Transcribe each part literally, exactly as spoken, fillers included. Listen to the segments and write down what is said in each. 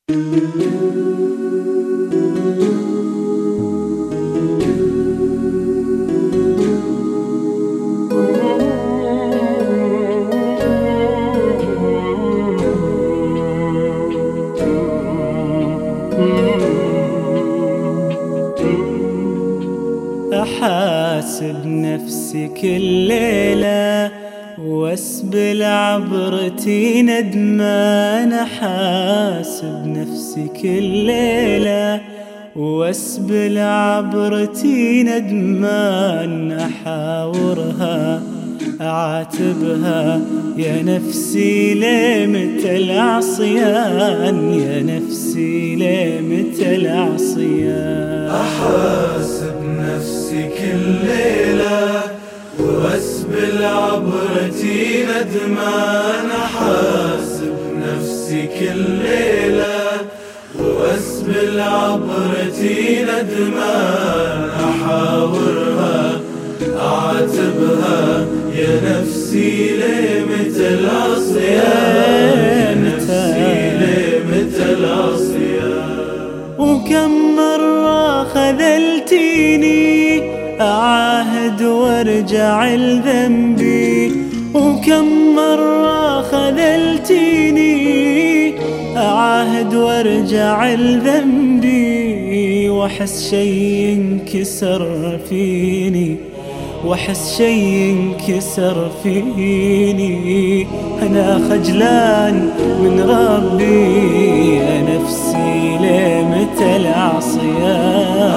أحاسب نفسي كل ليلة واسبل عبرتي ندمان. أحاسب نفسي كل ليلة واسبل عبرتي ندمان. أحاورها أعاتبها يا نفسي ليه متى العصيان، يا نفسي ليه متى العصيان. أحاسب نفسي كل ليلة واسبل عبرتي ندمان. أحاسب نفسي كل ليلة واسبل عبرتي ندمان. أحاورها أعاتبها يا نفسي ليه متى العصيان، يا نفسي ليه متى العصيان. وكم مرة خذلتيني أعاهد وارجع لذنبي، وكم مرة خذلتيني أعاهد وارجع لذنبي. وأحس شي ينكسر فيني، وأحس شي ينكسر فيني. أنا خجلان من ربي يا نفسي ليه متى العصيان.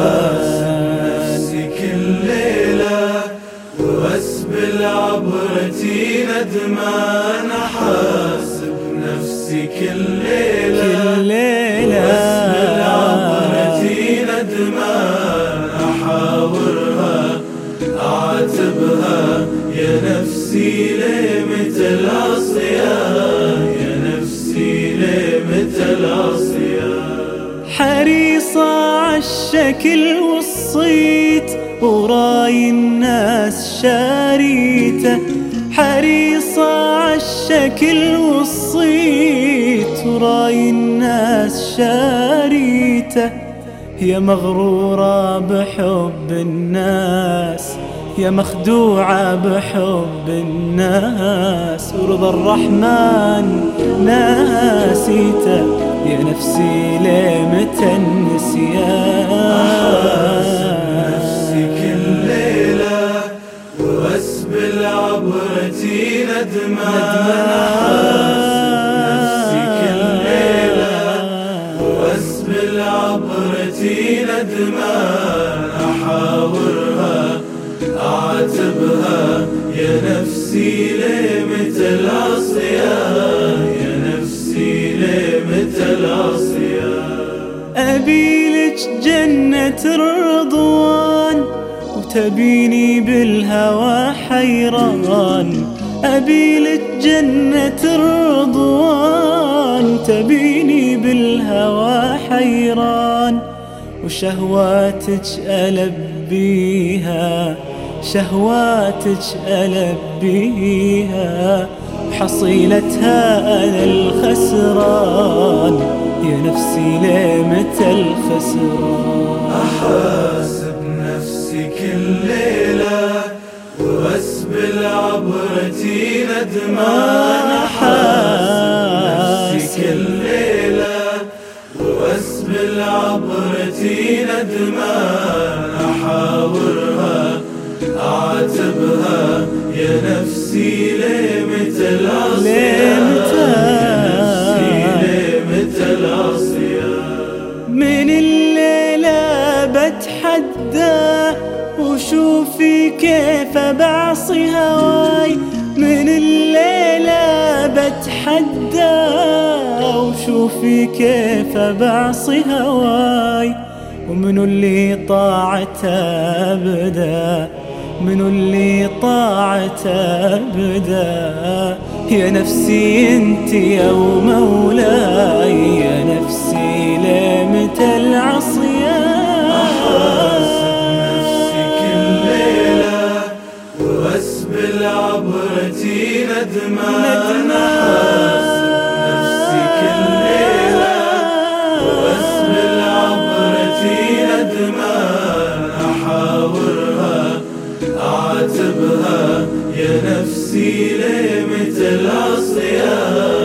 نفسي كل ليلة واسبل عبرتي ندمان. أحاسب نفسي كل ليلة كل ليلة واسبل عبرتي ندمان. أحاورها أعاتبها يا نفسي ليه متى العصيان، يا نفسي ليه متى العصيان. حريصة عالشكل والصيت وراي الناس شاريته. حريصة عالشكل والصيت وراي الناس شاريته. يا مغرورة بحب الناس، يا مخدوعة بحب الناس. ورضا الرحمن ناسيته يا نفسي ليه متى النسيان. نفسي كل ليلة واسبل عبرتي ندمان. نفسي كل ليلة واسبل عبرتي ندمان. أحاورها أعاتبها يا نفسي ليه متى العصيان، يا نفسي ليه متى العصيان. أبيلك جنة الرضوان وتبيني بالهوى حيران. أبيلك جنة الرضوان تبيني بالهوى حيران. وشهواتك ألبيها، شهواتك ألبيها. وحصيلتها أنا الخسران يا نفسي ليه متى الخسران. أحاسب نفسي كل ليلة واسبل عبرتي ندمان. أحاسب نفسي كل ليلة واسبل عبرتي ندمان. أحاورها أعاتبها يا نفسي ليه متى العصيان، يا نفسي ليه متى العصيان. من الليلة بتحدى وشوفي كيف بعصي هواي. من الليلة بتحدى وشوفي كيف بعصي هواي. ومنو اللي طاعته بدا، منو اللي طاعته بدا. يا نفسي انت يا مولاي، يا نفسي ليه متى العصيان. أحاسب نفسي كل ليلة واسبل عبرتي ندمان. أحاسب نفسي كل ليلة أناورها أعاتبها يا نفسي ليه متى العصيان.